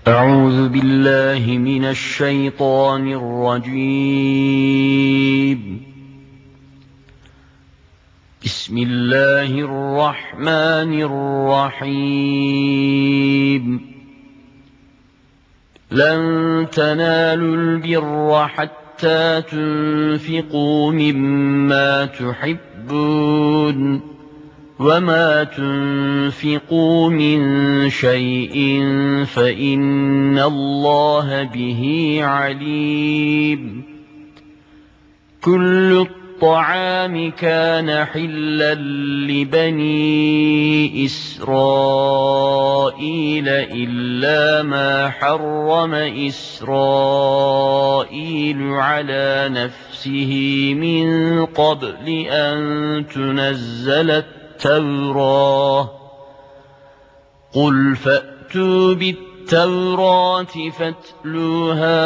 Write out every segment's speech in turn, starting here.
أعوذ بالله من الشيطان الرجيم. بسم الله الرحمن الرحيم. لن تنالوا البر حتى تنفقوا مما تحبون، وما تنفقوا من شيء فإن الله به عليم. كل الطعام كان حلا لبني إسرائيل إلا ما حرم إسرائيل على نفسه من قبل أن تنزل التوراة. قل فأتوا بالتوراة فاتلوها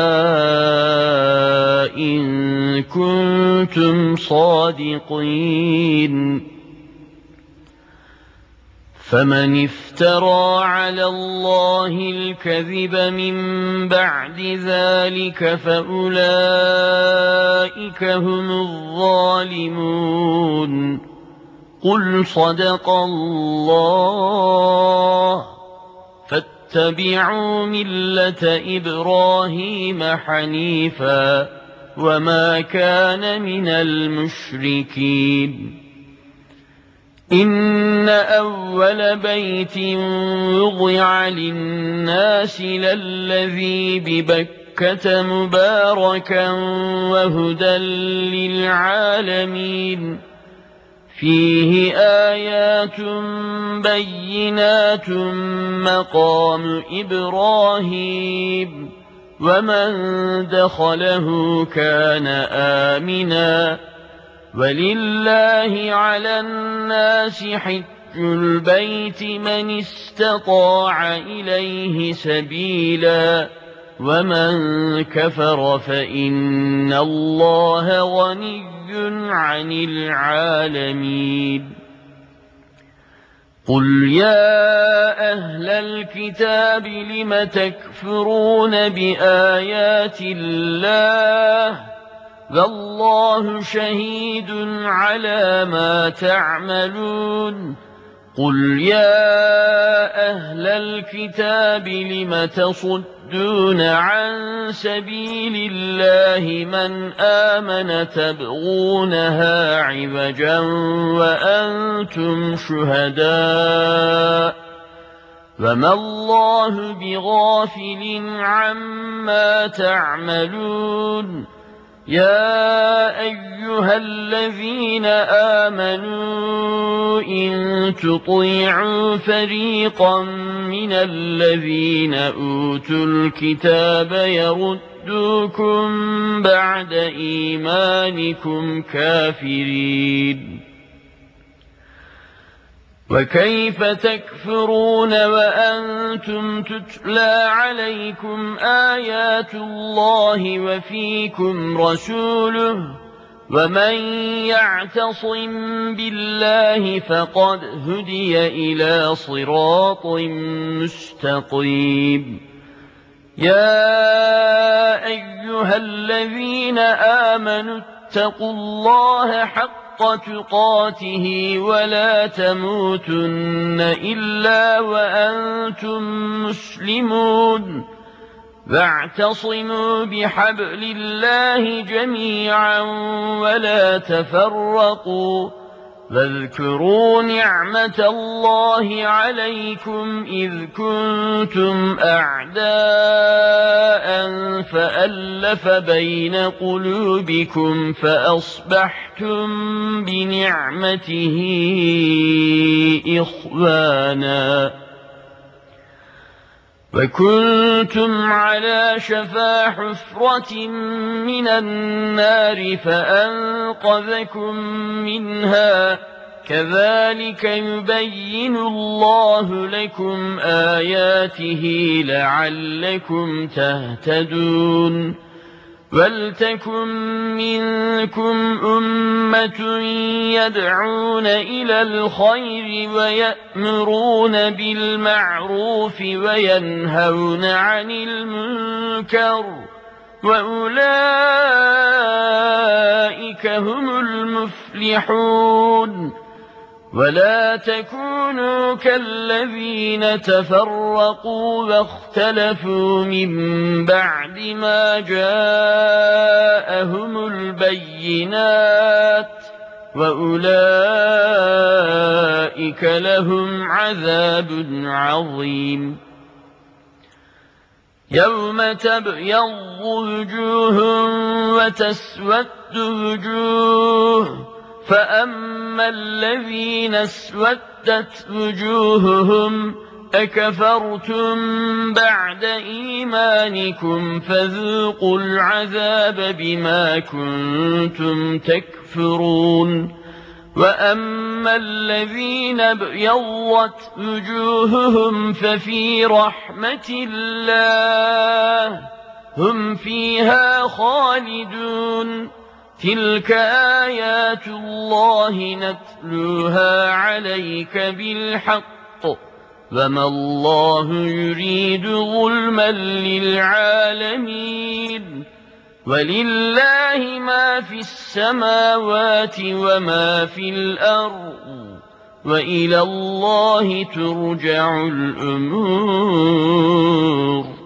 إن كنتم صادقين. فمن افترى على الله الكذب من بعد ذلك فأولئك هم الظالمون. قل صدق الله. فاتبعوا ملة إبراهيم حنيفا وما كان من المشركين. إن أول بيت وضع للناس للذي ببكة مباركا وهدى للعالمين. فيه آيات بينات مقام إبراهيم ومن دخله كان آمنا. ولله على الناس حج البيت من استطاع إليه سبيلا ومن كفر فإن الله غني عن العالمين. قل يا أهل الكتاب لم تكفرون بآيات الله والله شهيد على ما تعملون. قل يا أهل الكتاب لم تصدون عن سبيل الله من آمن تبغونها عوجا وأنتم شهداء وما الله بغافل عما تعملون. يا أيها الذين آمنوا إن تطيعوا فريقا من الذين أوتوا الكتاب يردوكم بعد إيمانكم كافرين. وكيف تكفرون وأنتم تتلى عليكم آيات الله وفيكم رسوله ومن يعتصم بالله فقد هدي إلى صراط مستقيم. يا أيها الذين آمنوا اتقوا الله حق تقاته ولا تموتن إلا وأنتم مسلمون. واعتصموا بحبل الله جميعا ولا تفرقوا. واذكروا نعمة الله عليكم إذ كنتم أعداء فألف بين قلوبكم فأصبحتم بنعمته إخوانا وكنتم على شفا حفرة من النار فأنقذكم منها. كذلك يبين الله لكم آياته لعلكم تهتدون. وَلْتَكُن مِّنكُمْ أُمَّةٌ يَدْعُونَ إِلَى الْخَيْرِ وَيَأْمُرُونَ بِالْمَعْرُوفِ وَيَنْهَوْنَ عَنِ الْمُنكَرِ ۚ وَأُولَٰئِكَ هُمُ الْمُفْلِحُونَ. وَلَا تَكُونُوا كَالَّذِينَ تَفَرَّقُوا وَاخْتَلَفُوا مِن بَعْدِ مَا جَاءَهُمُ الْبَيِّنَاتُ ۚ وَأُولَٰئِكَ لَهُمْ عَذَابٌ عَظِيمٌ. يَوْمَ تَبْيَضُّ وُجُوهٌ وَتَسْوَدُّ وُجُوهٌ ۚ فَأَمَّا الَّذِينَ اسْوَدَّتْ وُجُوهُهُمْ أَكَفَرْتُم بَعْدَ إِيمَانِكُمْ فَذُوقُوا الْعَذَابَ بِمَا كُنتُمْ تَكْفُرُونَ. وَأَمَّا الَّذِينَ ابْيَضَّتْ وُجُوهُهُمْ فَفِي رَحْمَةِ اللَّهِ هُمْ فِيهَا خَالِدُونَ. تِلْكَ آيَاتُ اللَّهِ نَتْلُوهَا عَلَيْكَ بِالْحَقِّ ۚ وَمَا اللَّهُ يُرِيدُ ظُلْمًا لِّلْعَالَمِينَ. وَلِلَّهِ مَا فِي السَّمَاوَاتِ وَمَا فِي الْأَرْضِ ۚ وَإِلَى اللَّهِ تُرْجَعُ الْأُمُورُ.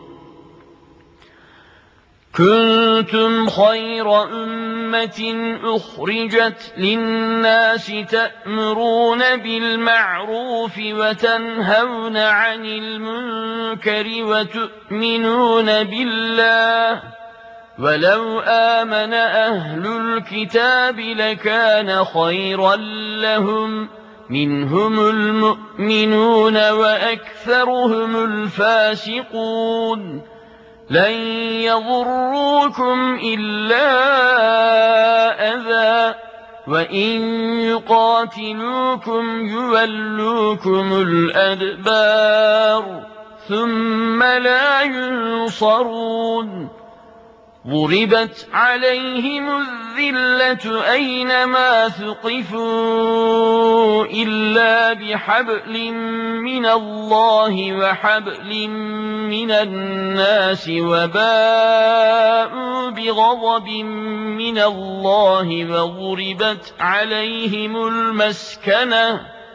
كُنتُمْ خَيْرَ أُمَّةٍ أُخْرِجَتْ لِلنَّاسِ تَأْمُرُونَ بِالْمَعْرُوفِ وَتَنْهَوْنَ عَنِ الْمُنكَرِ وَتُؤْمِنُونَ بِاللَّهِ ۚ وَلَوْ آمَنَ أَهْلُ الْكِتَابِ لَكَانَ خَيْرًا لَّهُم ۚ مِّنْهُمُ الْمُؤْمِنُونَ وَأَكْثَرُهُمُ الْفَاسِقُونَ. لَن يَضُرُّوكُمْ إِلَّا أَذًى ۖ وَإِن يُقَاتِلُوكُمْ يُوَلُّوكُمُ الْأَدْبَارَ ثُمَّ لَا يُنصَرُونَ. ضُرِبَتْ عَلَيْهِمُ الذِّلَّةُ أَيْنَمَا ثُقِفُوا إِلَّا بِحَبْلٍ مِّنَ اللَّهِ وَحَبْلٍ مِّنَ النَّاسِ وَبَاءُوا بِغَضَبٍ مِّنَ اللَّهِ وَضُرِبَتْ عَلَيْهِمُ الْمَسْكَنَةُ ۚ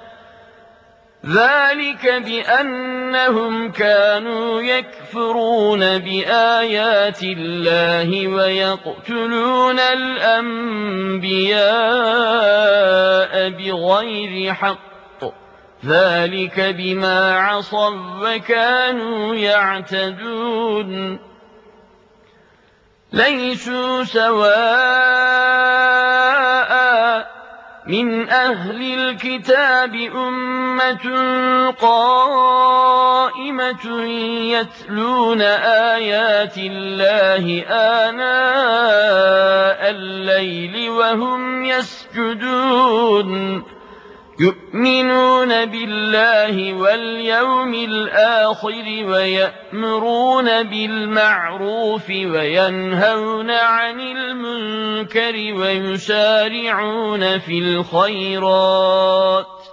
ذَٰلِكَ بِأَنَّهُمْ كَانُوا يَكْفُرُونَ بِآيَاتِ اللَّهِ وَيَقْتُلُونَ الْأَنبِيَاءَ بِغَيْرِ حَقٍّ ۚ ذَٰلِكَ بِمَا عَصَوا وَّكَانُوا يَعْتَدُونَ. لَيْسُوا سَوَاءً ۗ مِّنْ أَهْلِ الْكِتَابِ أُمَّةٌ قَائِمَةٌ يَتْلُونَ آيَاتِ اللَّهِ آنَاءَ اللَّيْلِ وَهُمْ يَسْجُدُونَ يُؤْمِنُونَ بِاللَّهِ وَالْيَوْمِ الْآخِرِ وَيَأْمُرُونَ بِالْمَعْرُوفِ وَيَنْهَوْنَ عَنِ الْمُنكَرِ وَيُسَارِعُونَ فِي الْخَيْرَاتِ ۚ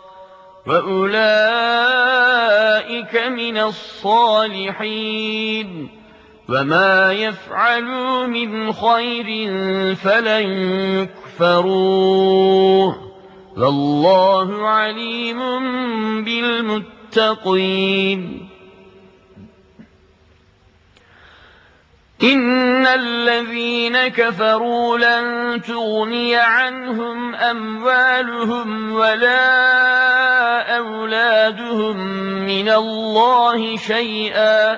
وَأُولَٰئِكَ مِنَ الصَّالِحِينَ. وَمَا يَفْعَلُوا مِنْ خَيْرٍ فَلَن يُكْفَرُوهُ ۗ وَاللَّهُ عَلِيمٌ بِالْمُتَّقِينَ. إِنَّ الَّذِينَ كَفَرُوا لَن تُغْنِيَ عَنْهُمْ أَمْوَالُهُمْ وَلَا أَوْلَادُهُم مِّنَ اللَّهِ شَيْئًا ۖ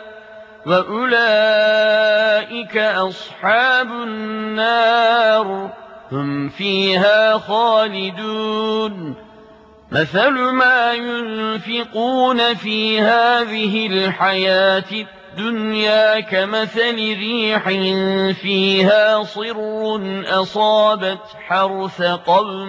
وَأُولَٰئِكَ أَصْحَابُ النَّارِ ۖ هُمْ فِيهَا خَالِدُونَ. مَثَلُ مَا يُنفِقُونَ فِي هَٰذِهِ الْحَيَاةِ الدُّنْيَا كَمَثَلِ رِيحٍ فِيهَا صِرٌّ أَصَابَتْ حَرْثَ قَوْمٍ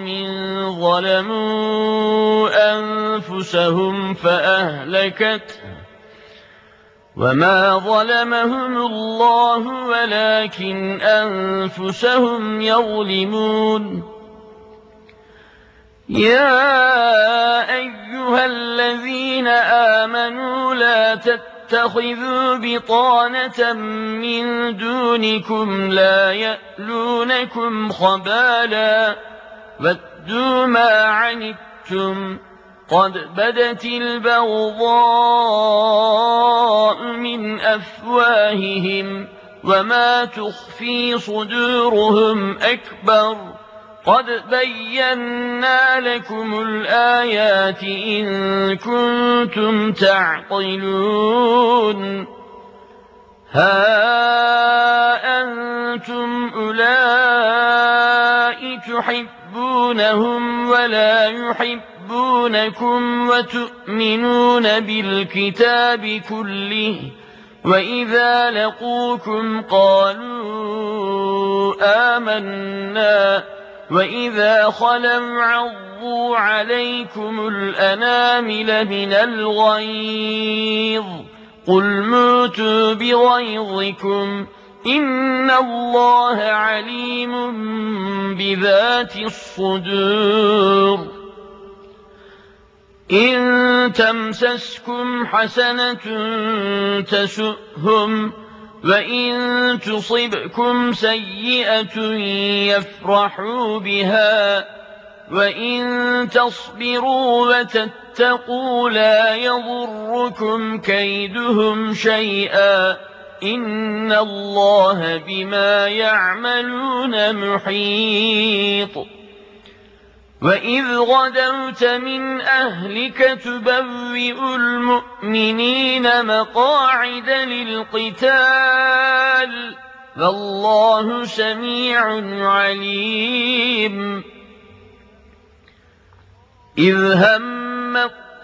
ظَلَمُوا أَنفُسَهُمْ فَأَهْلَكَتْهُ ۚ وما ظلمهم الله ولكن أنفسهم يظلمون. يا أيها الذين آمنوا لا تتخذوا بطانة من دونكم لا يألونكم خبالا ودوا ما عنتم قد بدت البغضاء من أفواههم وما تخفي صدورهم أكبر قد بينا لكم الآيات إن كنتم تعقلون. ها أنتم أولئك تحبونهم ولا يحبونكم وتؤمنون بالكتاب كله وإذا لقوكم قالوا آمنا وإذا خلوا عضوا عليكم الأنامل من الغيظ قل موتوا بغيظكم إن الله عليم بذات الصدور. إن تمسسكم حسنة تسؤهم وإن تصبكم سيئة يفرحوا بها وإن تصبروا وتتقوا لا يضركم كيدهم شيئا إن الله بما يعملون محيط. وإذ غدوت من أهلك تبوئ المؤمنين مقاعد للقتال والله سميع عليم. إذ هم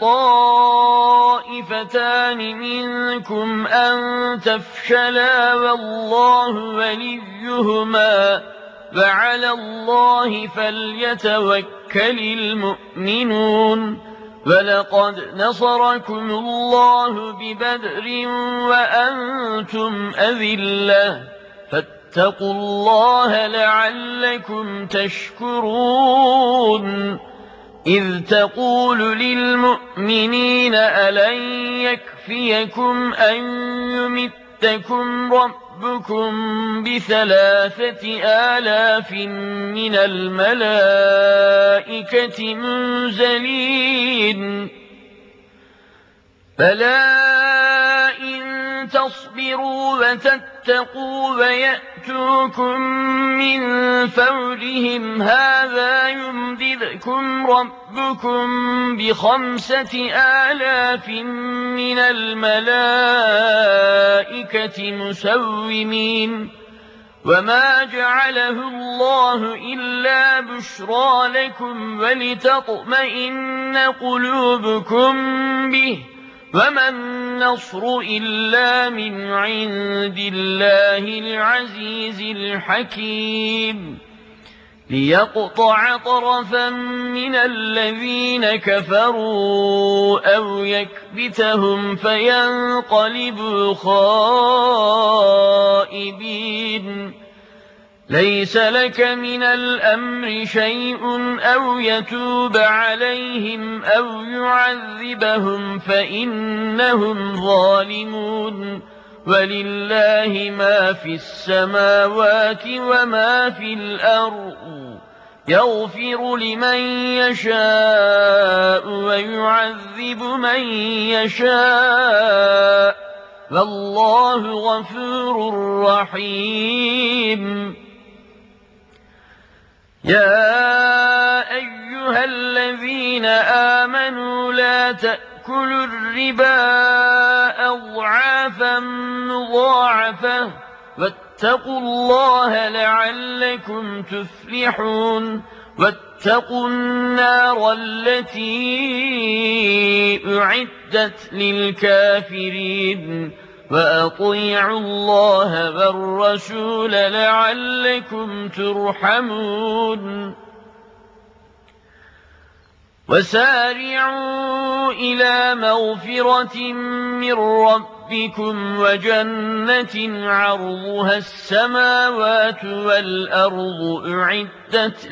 الطائفتان منكم أن تفشلا والله وليهما وعلى الله فليتوكل المؤمنون. ولقد نصركم الله ببدر وأنتم أذلة فاتقوا الله لعلكم تشكرون. إذ تقول للمؤمنين ألن يكفيكم أن يمدكم ربكم ب3,000 من الملائكة منزلين بلى إن تصبروا وتتقوا ويأتوكم من فورهم هذا يمددكم ربكم ب5,000 من الملائكة مسومين وما جعله الله إلا بشرى لكم ولتطمئن قلوبكم به وما النصر إلا من عند الله العزيز الحكيم. ليقطع طرفا من الذين كفروا أو يكبتهم فينقلبوا خائبين. ليس لك من الأمر شيء أو يتوب عليهم أو يعذبهم فإنهم ظالمون ولله ما في السماوات وما في الأرض يغفر لمن يشاء ويعذب من يشاء والله غفور رحيم. يا أيها الذين آمنوا لا تأكلوا الربا أضعافا مضاعفة واتقوا الله لعلكم تفلحون. واتقوا النار التي أعدت للكافرين وأطيعوا الله والرسول لعلكم ترحمون. وسارعوا إلى مغفرة من ربكم ربكم وجنة عرضها السماوات والأرض أعدت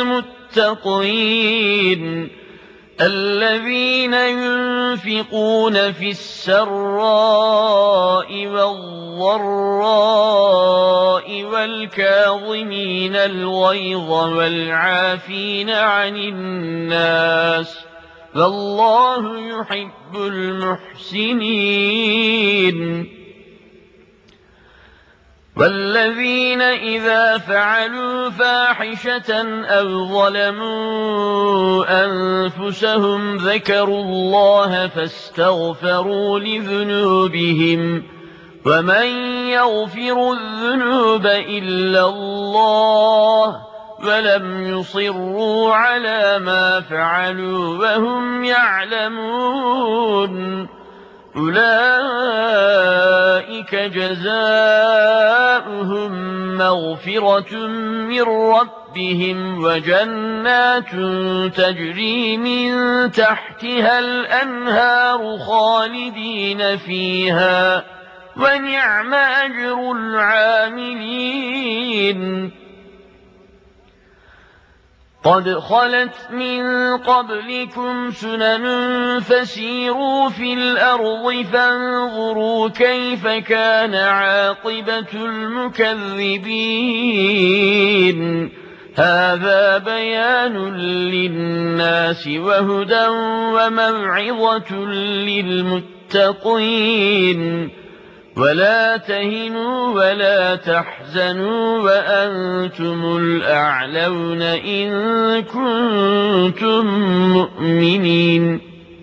للمتقين الذين ينفقون في السراء والضراء والكاظمين الغيظ والعافين عن الناس والله يحب المحسنين والذين إذا فعلوا فاحشة أو ظلموا أنفسهم ذكروا الله فاستغفروا لذنوبهم ومن يغفر الذنوب إلا الله ولم يصروا على ما فعلوا وهم يعلمون أولئك جزاؤهم مغفرة من ربهم وجنات تجري من تحتها الأنهار خالدين فيها ونعم أجر العاملين قد خلت من قبلكم سنن فسيروا في الأرض فانظروا كيف كان عاقبة المكذبين هذا بيان للناس وهدى وموعظة للمتقين ولا تهنوا ولا تحزنوا وأنتم الأعلون إن كنتم مؤمنين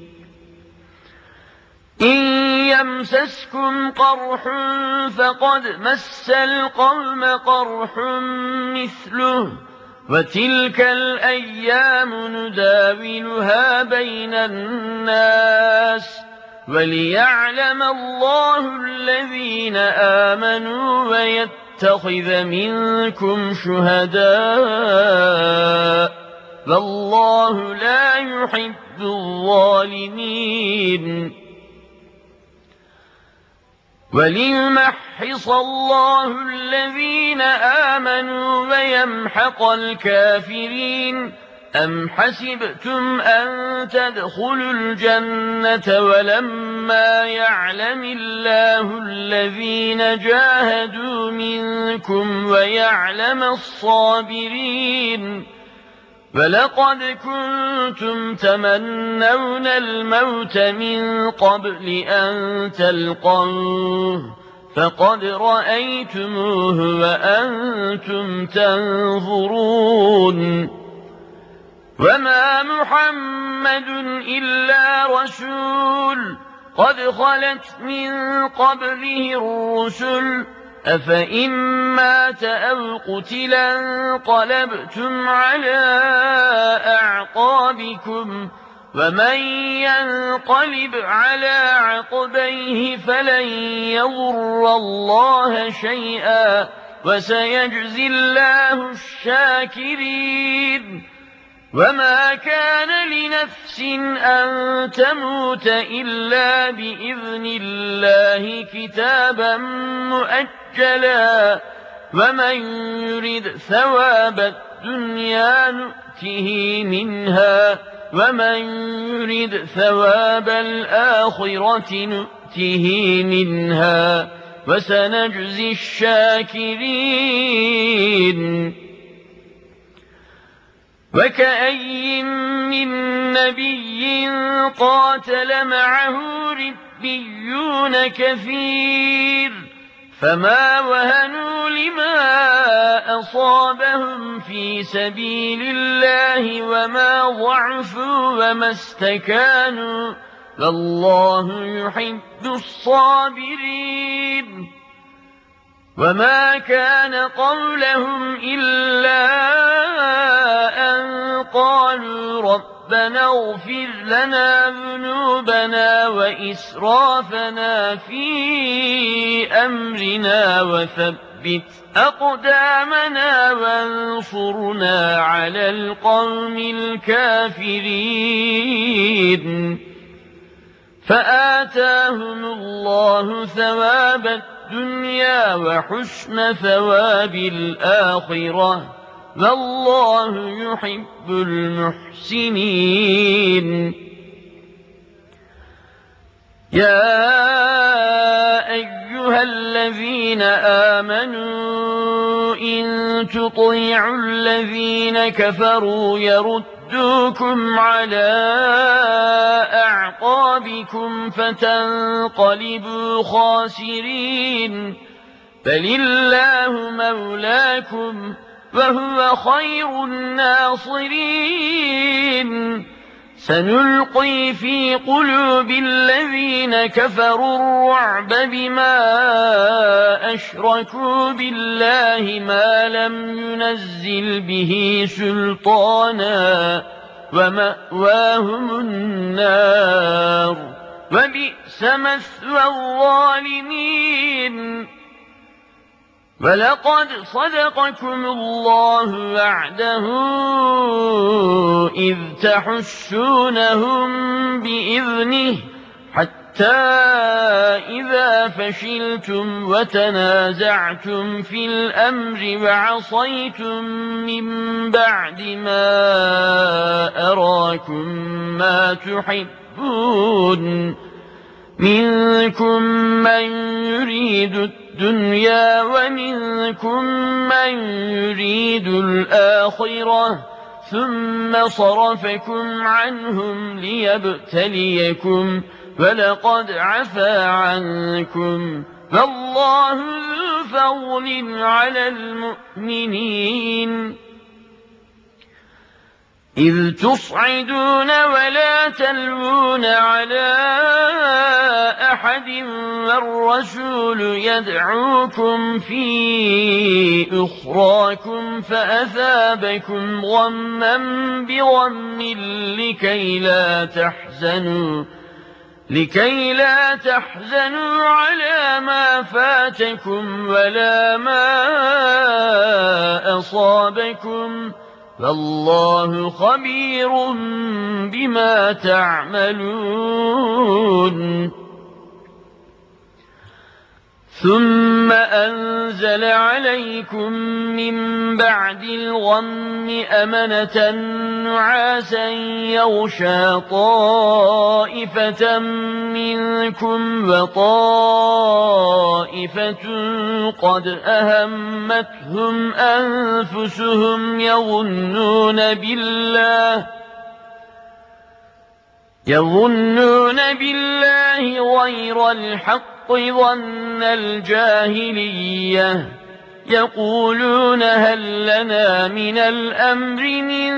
إن يمسسكم قرح فقد مس القوم قرح مثله وتلك الأيام نداولها بين الناس وليعلم الله الذين آمنوا ويتخذ منكم شهداء والله لا يحب الظالمين وليمحص الله الذين آمنوا ويمحق الكافرين أم حسبتم أن تدخلوا الجنة ولما يعلم الله الذين جاهدوا منكم ويعلم الصابرين ولقد كنتم تمنون الموت من قبل أن تلقوه فقد رأيتموه وأنتم تنظرون وما محمد إلا رسول قد خلت من قبله الرسل أفإن مات أو قتلا انقلبتم على أعقابكم ومن ينقلب على عقبيه فلن يضر الله شيئا وسيجزي الله الشاكرين وما كان لنفس أن تموت إلا بإذن الله كتابا مؤجلا ومن يرد ثواب الدنيا نؤته منها ومن يرد ثواب الآخرة نؤته منها وسنجزي الشاكرين وكأي من نبي قاتل معه ربيون كثير فما وهنوا لما أصابهم في سبيل الله وما ضعفوا وما استكانوا والله يحب الصابرين وما كان قولهم إلا أن قالوا ربنا اغفر لنا ذنوبنا وإسرافنا في أمرنا وثبت أقدامنا وانصرنا على القوم الكافرين فآتاهم الله ثواب الدنيا وحسن ثواب الآخرة والله يحب المحسنين. يا أيها الذين آمنوا إن تطيعوا الذين كفروا يردوكم على أعقابكم فتنقلبوا خاسرين، بل الله مولاكم وهو خير الناصرين. سنلقي في قلوب الذين كفروا الرعب بما أشركوا بالله ما لم ينزل به سلطانا ومأواهم النار وبئس مثوى الظالمين. ولقد صدقكم الله وعده إذ تحسونهم بإذنه حتى إذا فشلتم وتنازعتم في الأمر وعصيتم من بعد ما أراكم ما تحبون، منكم من يريد الدنيا ومنكم من يريد الآخرة ثم صرفكم عنهم ليبتليكم ولقد عفا عنكم والله ذو فضل على المؤمنين. إذ تصعدون ولا تلوون على أحد والرسول يدعوكم في أخراكم فأثابكم غما بغم لكي لا تحزنوا على ما فاتكم ولا ما أصابكم فالله خبير بما تعملون. ثم أنزل عليكم من بعد الغم أمنة نعاسا يغشى طائفة منكم وطائفة قد أهمتهم أنفسهم يظنون بالله غير الحق ظن الجاهلية يقولون هل لنا من الأمر من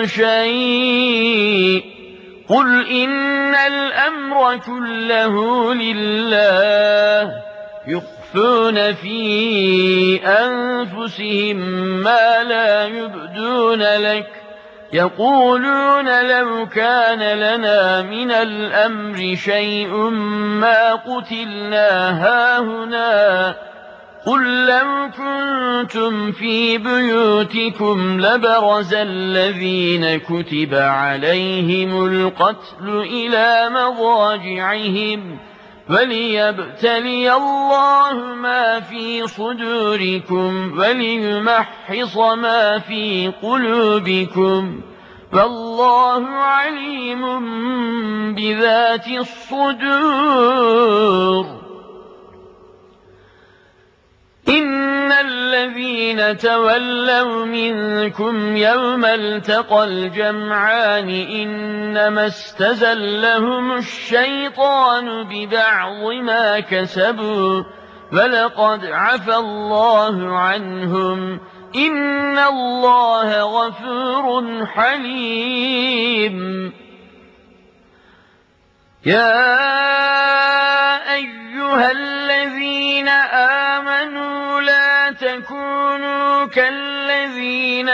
شيء قل إن الأمر كله لله يخفون في أنفسهم ما لا يبدون لك يقولون لو كان لنا من الأمر شيء ما قتلنا هاهنا قل لو كنتم في بيوتكم لبرز الذين كتب عليهم القتل إلى مضاجعهم وليبتلي الله ما في صدوركم وليمحص ما في قلوبكم والله عليم بذات الصدور. إن الذين تولوا منكم يوم التقى الجمعان إنما استزلهم الشيطان ببعض ما كسبوا ولقد عفى الله عنهم إن الله غفور حليم. يا أيها الذين آمنوا لا تكونوا كالذين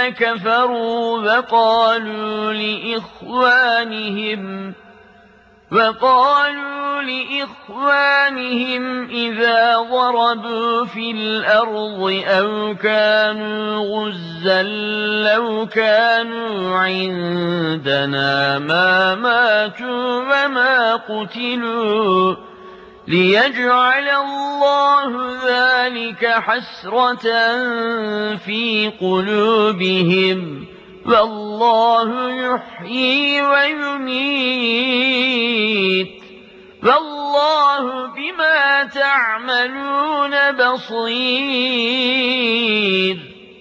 وقالوا لإخوانهم إذا ضربوا في الأرض أو كانوا غزا لو كانوا عندنا ما ماتوا وما قتلوا ليجعل الله ذلك حسرة في قلوبهم والله يحيي ويميت والله بما تعملون بصير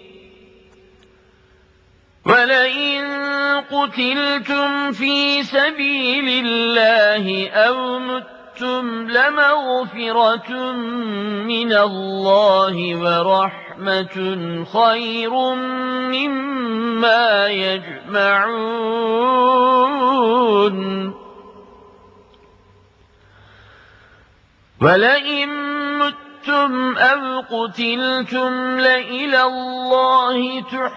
ولئن قتلتم في سبيل الله أو متم لمغفرة من الله ورحمة خير مما يجمعون ولئن متم أو قتلتم لإلى الله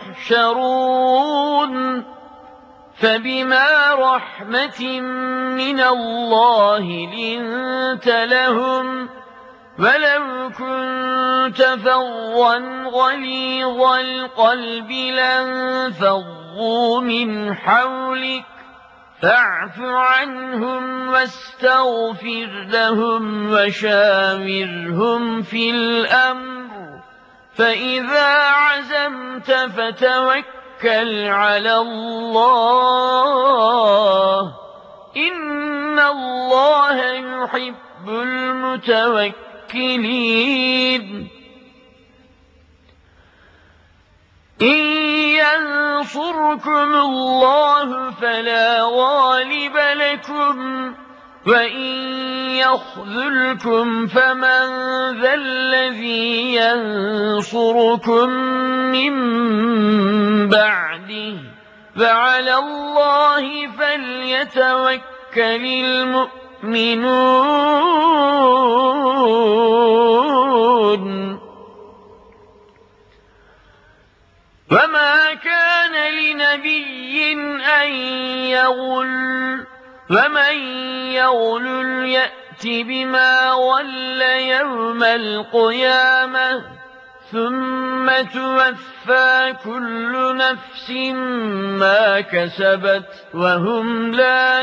تحشرون فبما رحمة من الله لنت لهم ولو كنت فظا غليظ القلب لانفضوا من حولك فاعف عنهم واستغفر لهم وشاورهم في الأمر فإذا عزمت فتوكل على الله إن الله يحب المتوكلين إن ينصركم الله فلا غالب لكم وإن يخذلكم فمن ذا الذي ينصركم من بعده وعلى الله فليتوكل المؤمنون وما كان لنبي أن يغل ومن يغل يأت بما غل يوم القيامة ثم توفى كل نفس ما كسبت وهم لا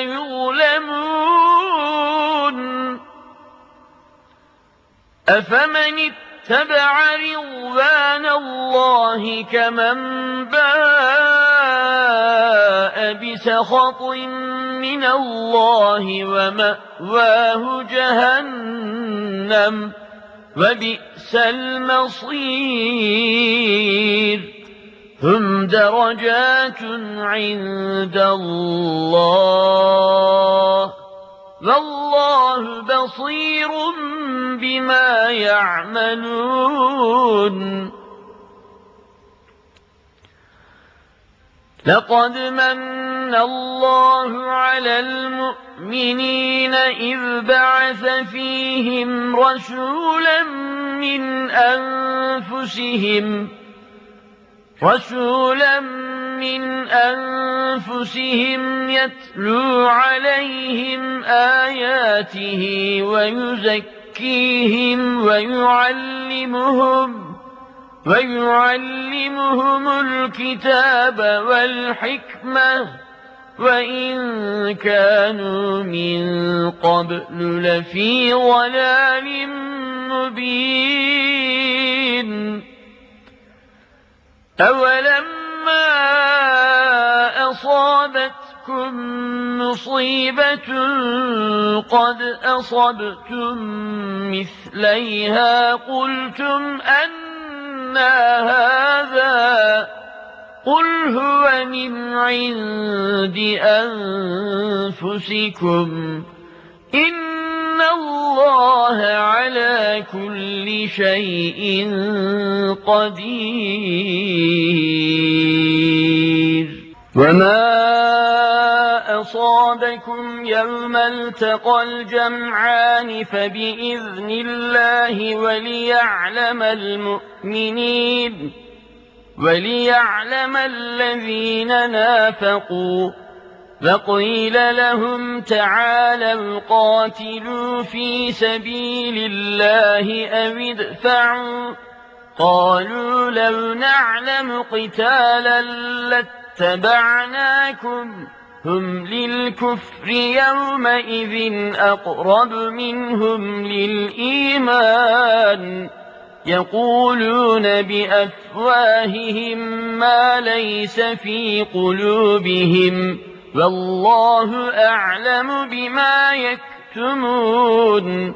يظلمون أفمن اتبع رضوان الله كمن باء بسخط من الله ومأواه جهنم وبئس المصير هم درجات عند الله والله بصير بما يعملون لقد من الله على المؤمنين إذ بعث فيهم رسولا من أنفسهم يتلو عليهم آياته ويزكيهم ويعلمهم الكتاب والحكمة وإن كانوا من قبل لفي ضلال مبين أولما أصابتكم مصيبة قد أصبتم مثليها قلتم أنى هذا قل هو من عند أنفسكم إن الله على كل شيء قدير وما أصابكم يوم التقى الجمعان فبإذن الله وليعلم الذين نافقوا وقيل لهم تعالوا قاتلوا في سبيل الله أو ادفعوا قالوا لو نعلم قتالا لاتبعناكم هم للكفر يومئذ أقرب منهم للإيمان يقولون بأفواههم ما ليس في قلوبهم والله أعلم بما يكتمون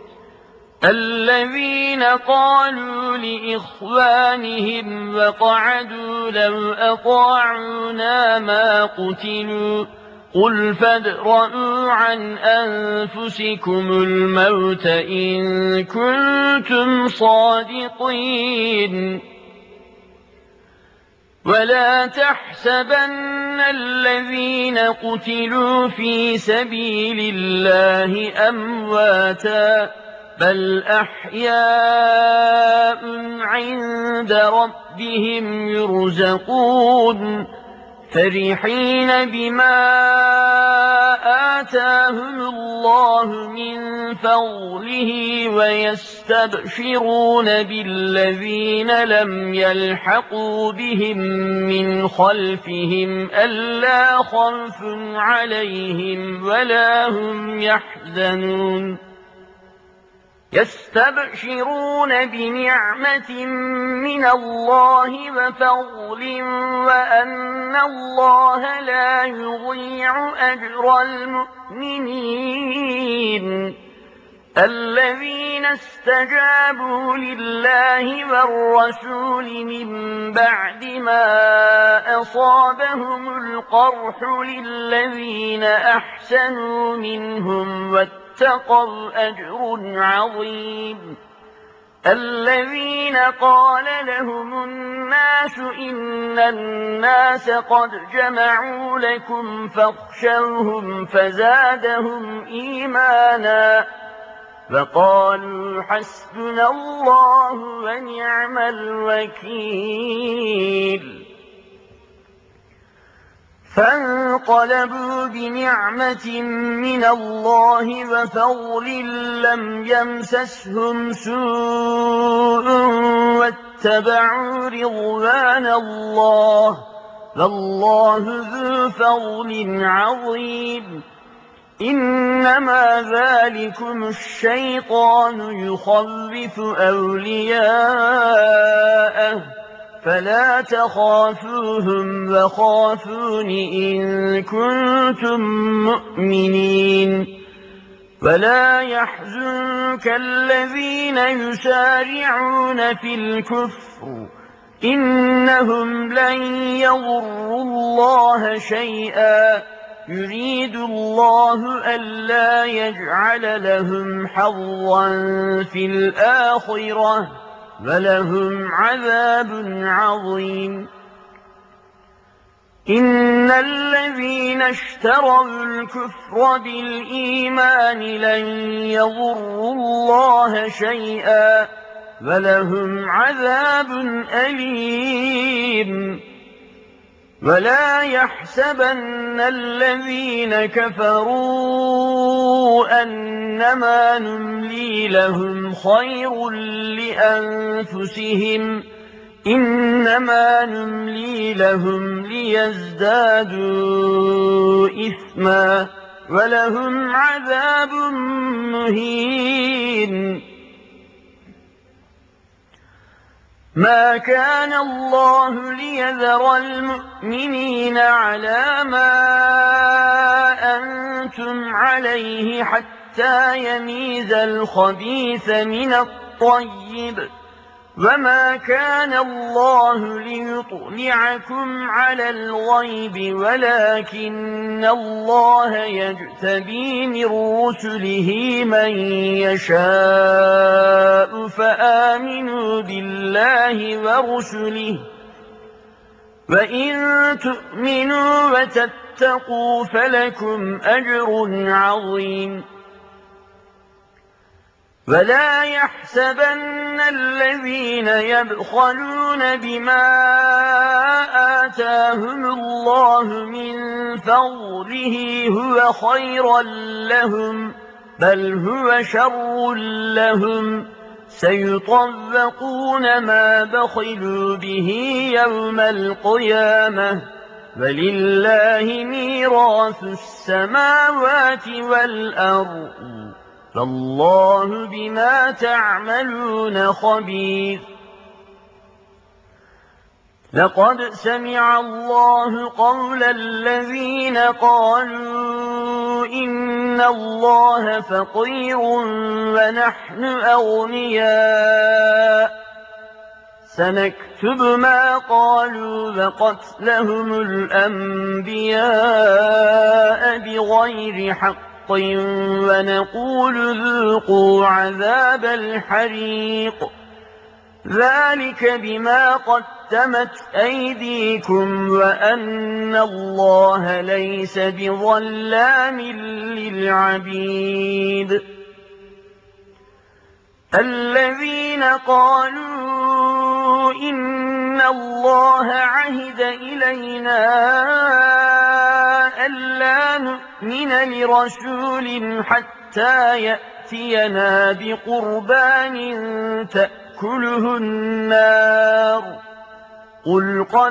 الذين قالوا لإخوانهم وقعدوا لو أطاعونا ما قتلوا قل فادرءوا عن أنفسكم الموت إن كنتم صادقين ولا تحسبن الذين قتلوا في سبيل الله أمواتا بل أحياء عند ربهم يرزقون فرحين بما آتاهم الله من فضله ويستبشرون بالذين لم يلحقوا بهم من خلفهم ألا خوف عليهم ولا هم يحزنون يستبشرون بنعمة من الله وفضل وأن الله لا يضيع أجر المؤمنين الذين استجابوا لله والرسول من بعد ما أصابهم القرح للذين أحسنوا منهم واتقوا أجر عظيم الذين قال لهم الناس إن الناس قد جمعوا لكم فاخشوهم فزادهم إيمانا فقالوا حسبنا الله ونعم الوكيل فانقلبوا بنعمة من الله وفضل لم يمسسهم سوء واتبعوا رضوان الله والله ذو فضل عظيم إنما ذلكم الشيطان يخوف أولياءه فلا تخافوهم وخافون إن كنتم مؤمنين ولا يحزنك الذين يسارعون في الكفر إنهم لن يضروا الله شيئا يريد الله ألا يجعل لهم حظا في الآخرة ولهم عذاب عظيم إن الذين اشتروا الكفر بالإيمان لن يضروا الله شيئا ولهم عذاب أليم ولا يحسبن الذين كفروا أنما نملي لهم خير لأنفسهم إنما نملي لهم ليزدادوا إثما ولهم عذاب مهين ما كان الله ليذر المؤمنين على ما أنتم عليه حتى يميز الخبيث من الطيب وما كان الله ليطلعكم على الغيب ولكن الله يجتبي من رسله من يشاء فآمنوا بالله ورسله وإن تؤمنوا وتتقوا فلكم أجر عظيم ولا يحسبن الذين يبخلون بما آتاهم الله من فضله هو خيرا لهم، بل هو شر لهم، سيطوقون ما بخلوا به يوم القيامة، ولله ميراث السماوات والأرض، فالله بما تعملون خبير. لقد سمع الله قول الذين قالوا إن الله فقير ونحن أغنياء، سنكتب ما قالوا وقتلهم الأنبياء بغير حق، ونقول ذوقوا عذاب الحريق، ذلك بما قدمت أيديكم وأن الله ليس بظلام للعبيد. الذين قالوا إن الله عهد إلينا ألا نؤمن لرسول حتى يأتينا بقربان تأكله النار، قل قد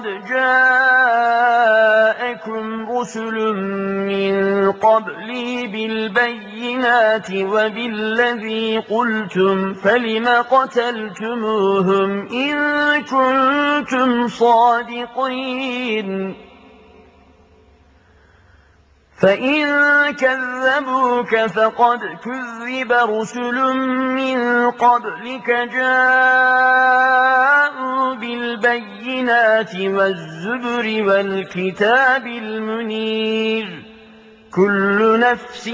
جاءكم رسل من قبلي بالبينات وبالذي قلتم، فلم قتلتموهم إن كنتم صادقين؟ فإن كذبوك فقد كذب رسل من قبلك جاءوا بالبينات والزبر والكتاب المنير، كل نفس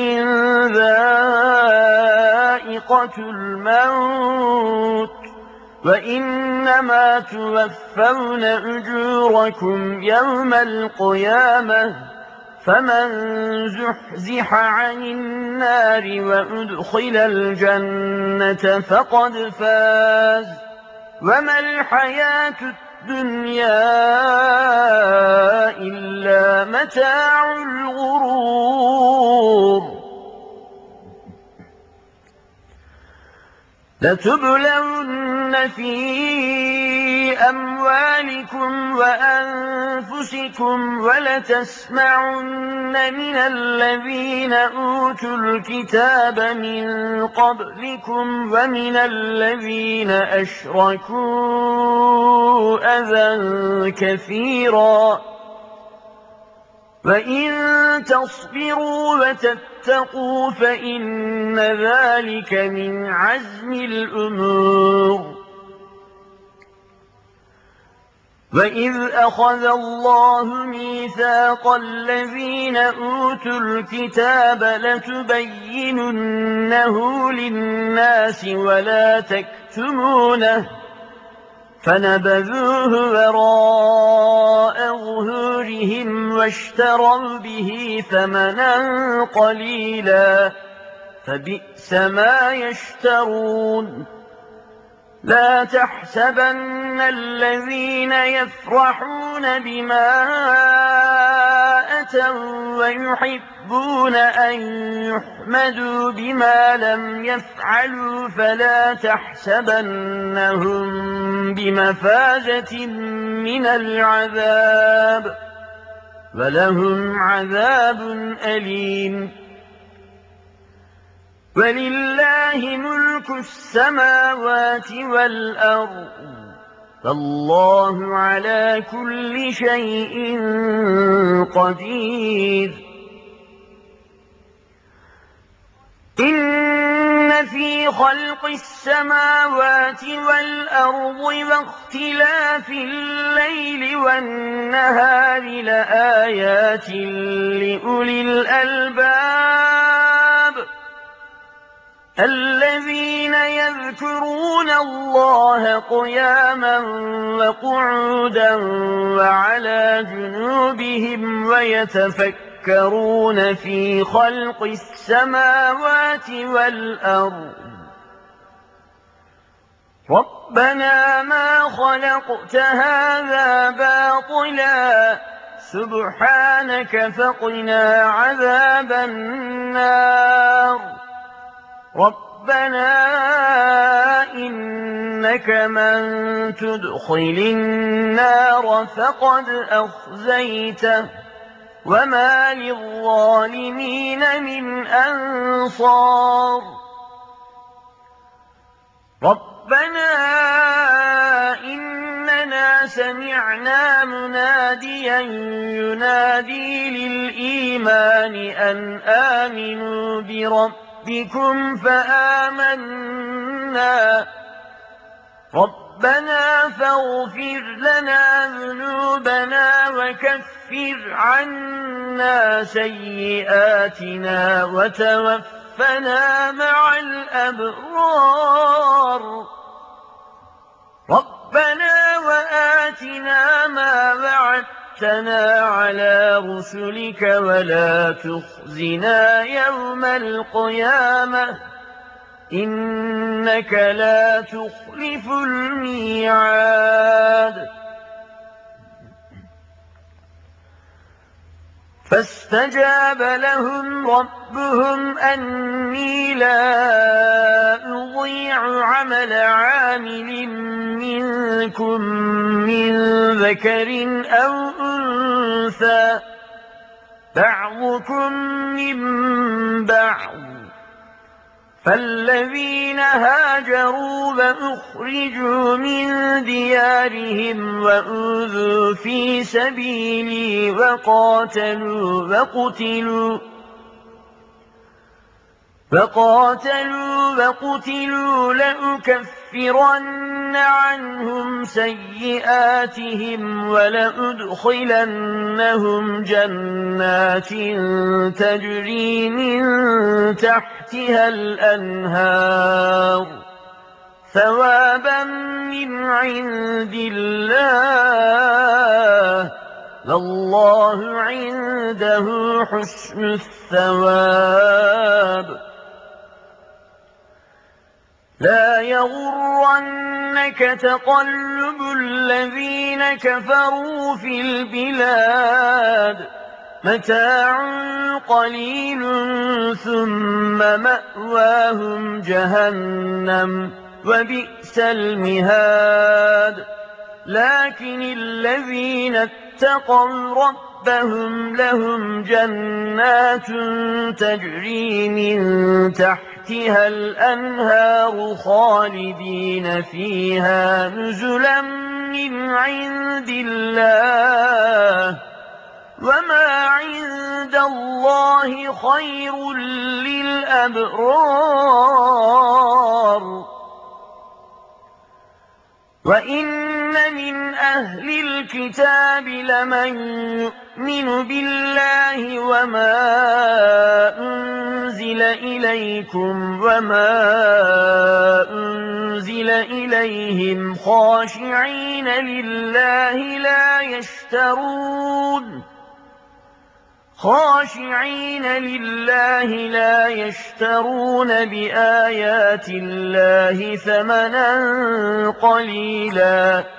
ذائقة الموت، وإنما توفون أجوركم يوم القيامة، فمن زحزح عن النار وأدخل الجنة فقد فاز، وما الحياة الدنيا إلا متاع الغرور. لتبلون في أموالكم وأنفسكم ولتسمعن من الذين أوتوا الكتاب من قبلكم ومن الذين أشركوا أذى كثيرا، وإن تصبروا وتتقوا فإن ذلك من عزم الأمور. وإذ أخذ الله ميثاق الذين أوتوا الكتاب لتبيننه للناس ولا تكتمونه، فنبذوه وراء ظهورهم واشتروا به ثمنا قليلا، فبئس ما يشترون. لا تحسبن الذين يفرحون بما أتوا ويحبون أن يحمدوا بما لم يفعلوا فلا تحسبنهم بمفازة من العذاب، ولهم عذاب أليم. ولله ملك السماوات والأرض، فالله على كل شيء قدير. إن في خلق السماوات والأرض واختلاف الليل والنهار لآيات لأولي الألباب، الذين يذكرون الله قياما وقعودا وعلى جنوبهم ويتفكرون في خلق السماوات والأرض ربنا ما خلقت هذا باطلا سبحانك فقنا عذاب النار ربنا إنك من تدخل النار فقد أخزيته وما للظالمين من أنصار ربنا إننا سمعنا مناديا ينادي للإيمان أن آمنوا بربكم فآمنا ربنا فاغفر لنا ذنوبنا وكفر عنا سيئاتنا وتوفنا مع الأبرار ربنا وآتنا ما وعدتنا على رسلك ولا تخزنا يوم القيامة إنك لا تخلف الميعاد فاستجاب لهم ربهم أني لا أضيع عمل عامل منكم من ذكر أو أنثى بعضكم من بعض فالذين هاجروا وأخرجوا من ديارهم وأوذوا في سبيلي وقاتلوا لأكفرن عنهم سيئاتهم ولأدخلنهم جنات تجري من تحتها الأنهار ثوابا من عند الله والله عنده حسن الثواب لا يغرنك تقلب الذين كفروا في البلاد متاع قليل ثم مأواهم جهنم وبئس المهاد لكن الذين اتقوا ربهم لهم جنات تجري من تحتها الأنهار خالدين فيها نزلا من عند الله وما عند الله خير للأبرار وإن من أهل الكتاب لمن يؤمن بالله وما أنزل إليكم وما أنزل إليهم خاشعين لله لا يشترون بآيات الله ثمنا قليلا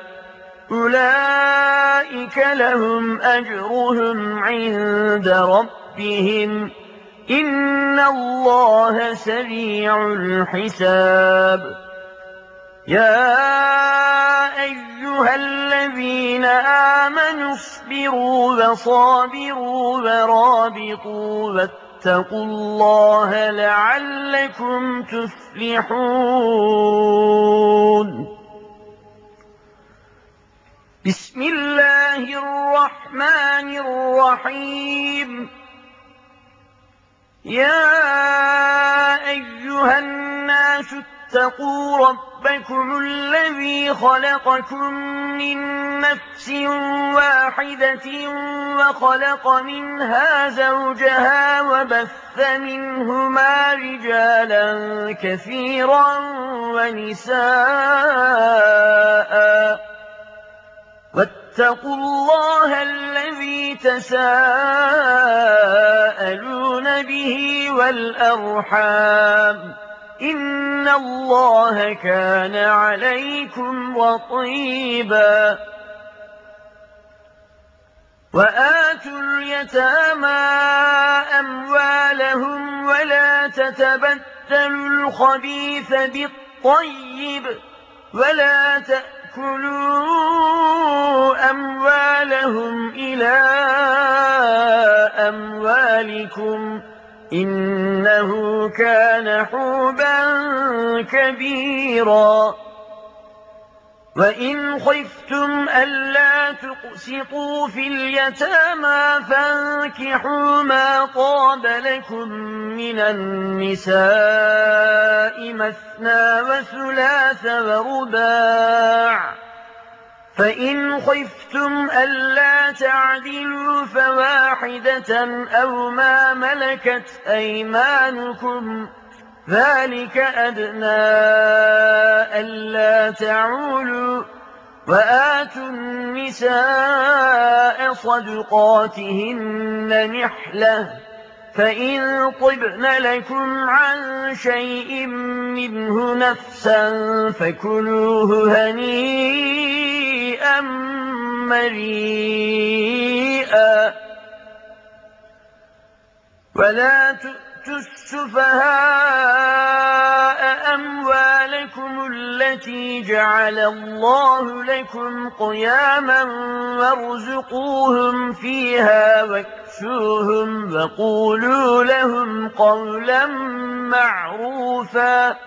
أولئك لهم أجرهم عند ربهم إن الله سريع الحساب يا أيها الذين آمنوا اصبروا وصابروا ورابطوا واتقوا الله لعلكم تفلحون بسم الله الرحمن الرحيم يا أيها الناس اتقوا ربكم الذي خلقكم من نفس واحدة وخلق منها زوجها وبث منهما رجالا كثيرا ونساء واتقوا الله الذي تساءلون به والأرحام إن الله كان عليكم رقيبا وآتوا اليتامى أموالهم ولا تتبدلوا الخبيث بالطيب ولا تأكلوا أموالهم إلى أموالكم إنه كان حوبا كبيرا وإن خفتم ألا تقسطوا في اليتامى فانكحوا ما طاب لكم من النساء مثنى وثلاث ورباع فإن خفتم ألا تعدلوا فواحدة أو ما ملكت أيمانكم ذلك أدنى ألا تعولوا وآتوا النساء صدقاتهن نحلة فإن طبن لكم عن شيء منه نفسا فكلوه هنيئا مريئا ولا تؤتوا السفهاء أموالكم التي جعل الله لكم قياما وارزقوهم فيها واكسوهم وقولوا لهم قولا معروفا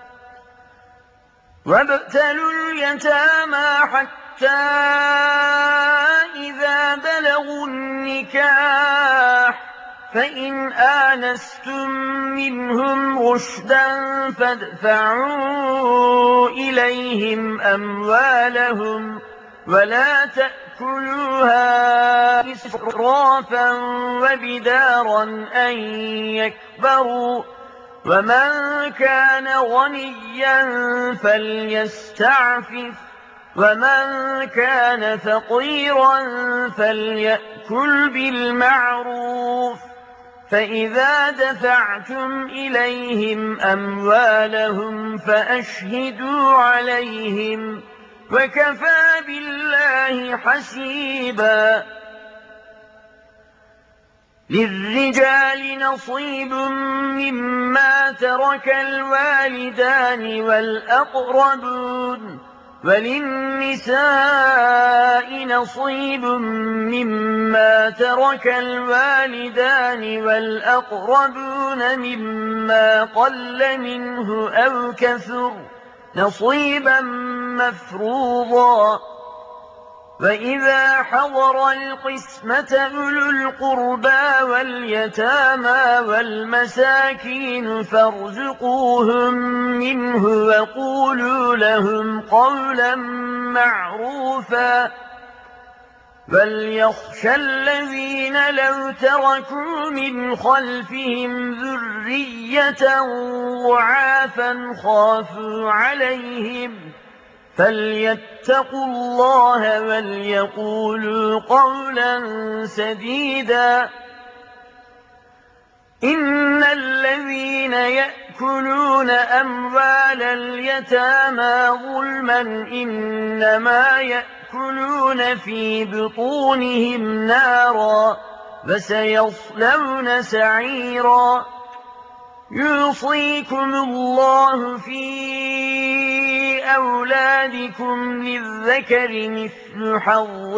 وابتلوا اليتامى حتى إذا بلغوا النكاح فإن آنستم منهم رشدا فادفعوا إليهم أموالهم ولا تأكلوها إسرافا وبدارا أن يكبروا ومن كان غنيا فليستعفف ومن كان فقيرا فليأكل بالمعروف فإذا دفعتم إليهم أموالهم فأشهدوا عليهم وكفى بالله حسيبا للرجال نصيب مما ترك الوالدان والأقربون وللنساء نصيب مما ترك الوالدان والأقربون مما قل منه أو كثر نصيبا مفروضا وإذا حضر القسمة أولو القربى واليتامى والمساكين فارزقوهم منه وقولوا لهم قولا معروفا وليخشى الذين لو تركوا من خلفهم ذرية ضعافا خافوا عليهم فليتقوا الله وليقولوا قولا سديدا إن الذين يأكلون أموال اليتامى ظلما إنما يأكلون في بطونهم نارا وسيصلون سعيرا يوصيكم الله في أولادكم للذكر مثل حظ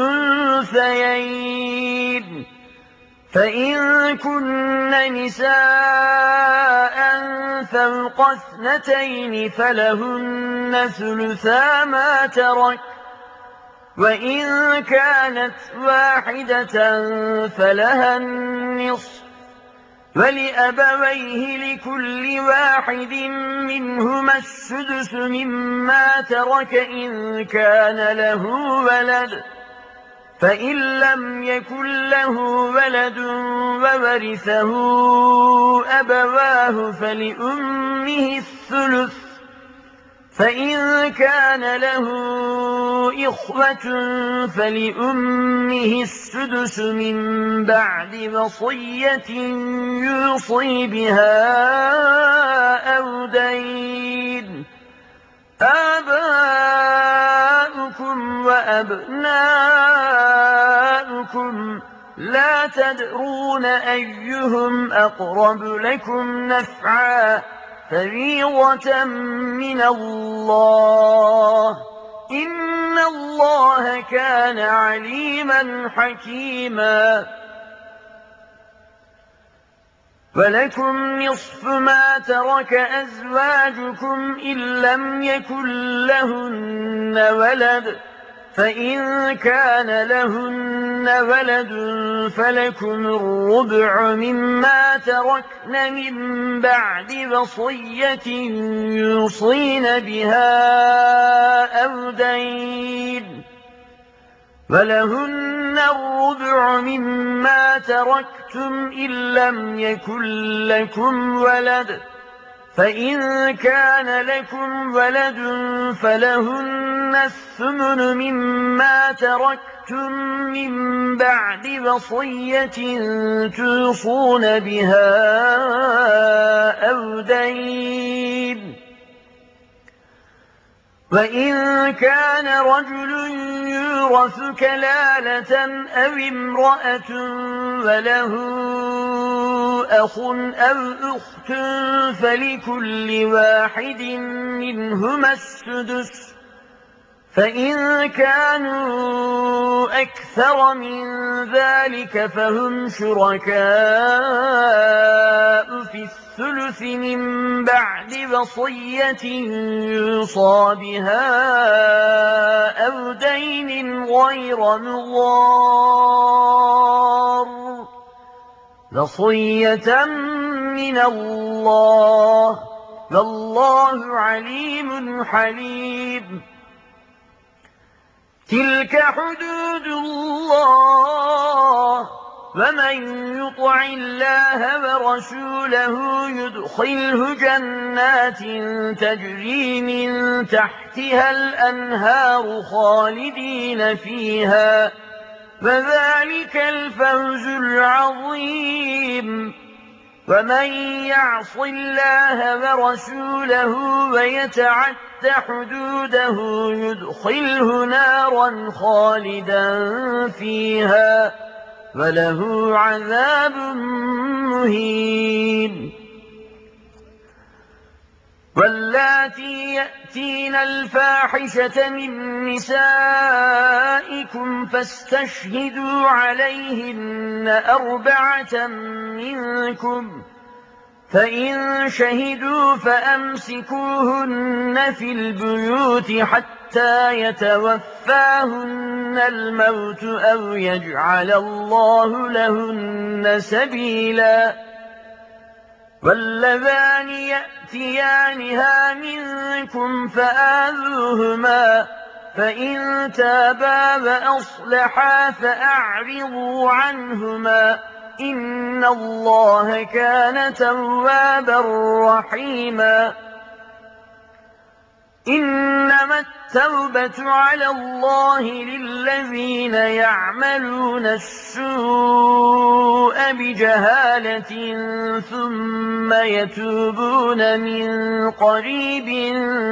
الأنثيين فإن كن نساء فوق 2 فلهن ثلثا ما ترك وإن كانت واحدة فلها النصف ولأبويه لكل واحد منهما السدس مما ترك إن كان له ولد فإن لم يكن له ولد وورثه أبواه فلأمه الثلث فإن كان له إخوة فلأمه السدس من بعد وصية يوصي بها أو دين. آباؤكم وأبناؤكم لا تدرون أيهم أقرب لكم نفعا فريضة من الله إن الله كان عليما حكيما. ولكم نصف ما ترك أزواجكم إن لم يكن لهن ولد فإن كان لهن ولد فلكم الربع مما تركن من بعد وصية يوصين بها أو دين. ولهن الربع مما تركتم إن لم يكن لكم ولد فإن كان لكم ولد فلهن الثمن مما تركتم من بعد وصية توصون بها أو دين. وإن كان رجل يورث كلالة أو امرأة وله أخ أو أخت فلكل واحد منهما السدس فإن كانوا أكثر من ذلك فهم شركاء في الثلث من بعد وصية يوصى بها أو دين غير مضار وصية من الله والله عليم حليم. تلك حدود الله ومن يطع الله ورسوله يدخله جنات تجري من تحتها الأنهار خالدين فيها وذلك الفوز العظيم. ومن يعص الله ورسوله ويتعد حدوده يدخله نارا خالدا فيها وله عذاب مهين. واللاتي يأتين الفاحشة من نسائكم فاستشهدوا عليهن 4 منكم فإن شهدوا فأمسكوهن في البيوت حتى يتوفاهن الموت أو يجعل الله لهن سبيلا. واللذان يأتيانها منكم فآذوهما فإن تابا وأصلحا فأعرضوا عنهما إن الله كان توابا رحيما. إنما التوبة على الله للذين يعملون السوء بجهالة ثم يتوبون من قريب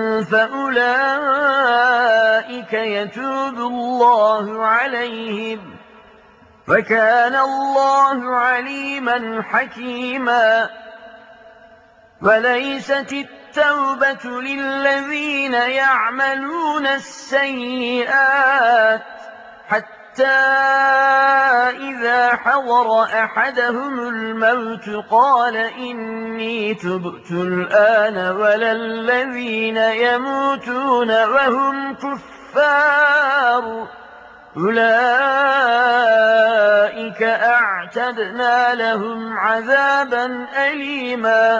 فأولئك يتوب الله عليهم وكان الله عليما حكيما. وليست التوبة للذين يعملون السيئات حتى إذا حضر أحدهم الموت قال إني تبت الآن ولا الذين يموتون وهم كفار أولئك أعتدنا لهم عذابا أليما.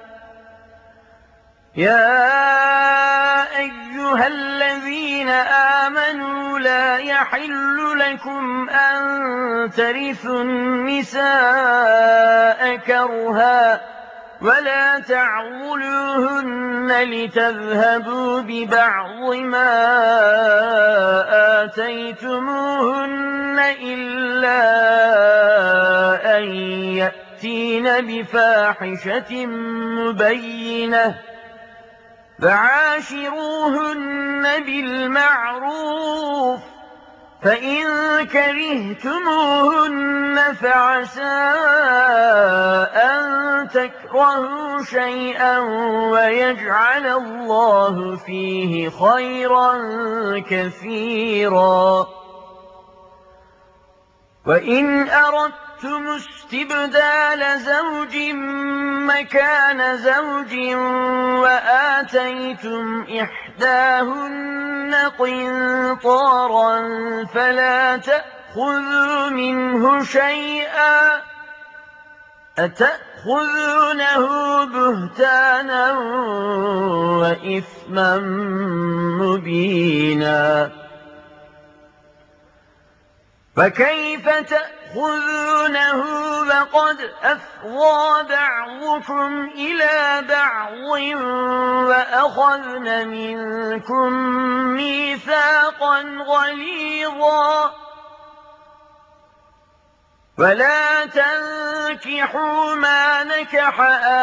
يا أيها الذين آمنوا لا يحل لكم أن ترثوا النساء كرها ولا تعضلوهن لتذهبوا ببعض ما ابتغيتموهن إلا أن يأتين بفاحشة مبينة فعاشروهن بالمعروف فإن كرهتموهن فعسى أن تكرهوا شيئا ويجعل الله فيه خيرا كثيرا. وإن أردتم استبدال زوج مكان زوج وآتيتم إحداهن قنطارا فلا تأخذوا منه شيئا أتأخذونه بهتانا وإثما مبينا فكيف تأخذونه وقد أفضى بعضكم إلى بعض وأخذن منكم ميثاقا غليظا ولا تنكحوا ما نكح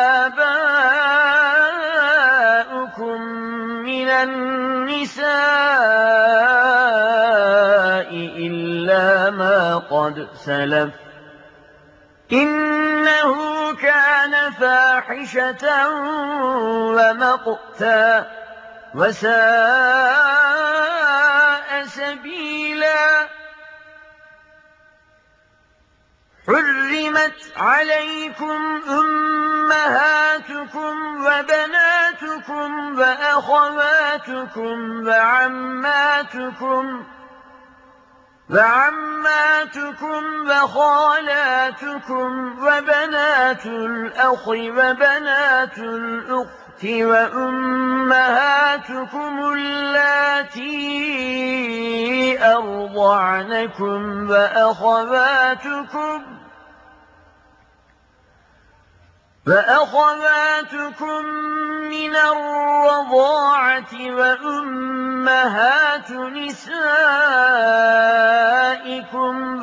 آباؤكم من النساء إلا ما قد سلف إنه كان فاحشة ومقتا وساء سبيلا. حرمت عليكم أمهاتكم وبناتكم وأخواتكم وعماتكم وخالاتكم وبنات الأخ وبنات الأخت وأمهاتكم اللاتي أرضعنكم وأخواتكم من الرضاعة وأمهات نسائكم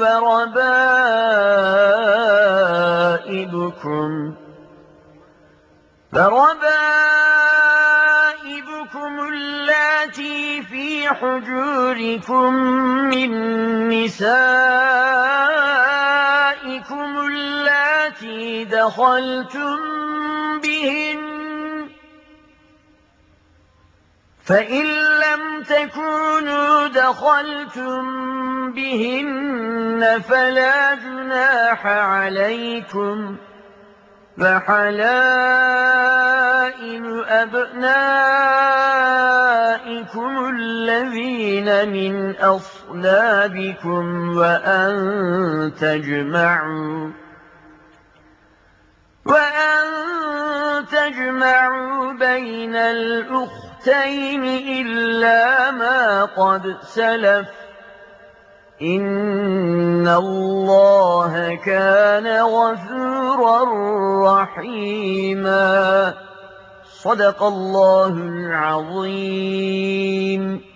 وربائبكم اللاتي في حجوركم من نسائكم اللاتي دخلتم بهن فإن لم تكونوا دخلتم بهن فلا جناح عليكم وحلائل أبنائكم الذين من أصلابكم وأن تجمعوا بين الأختين إلا ما قد سلف إن الله كان غفورا رحيما. صدق الله العظيم.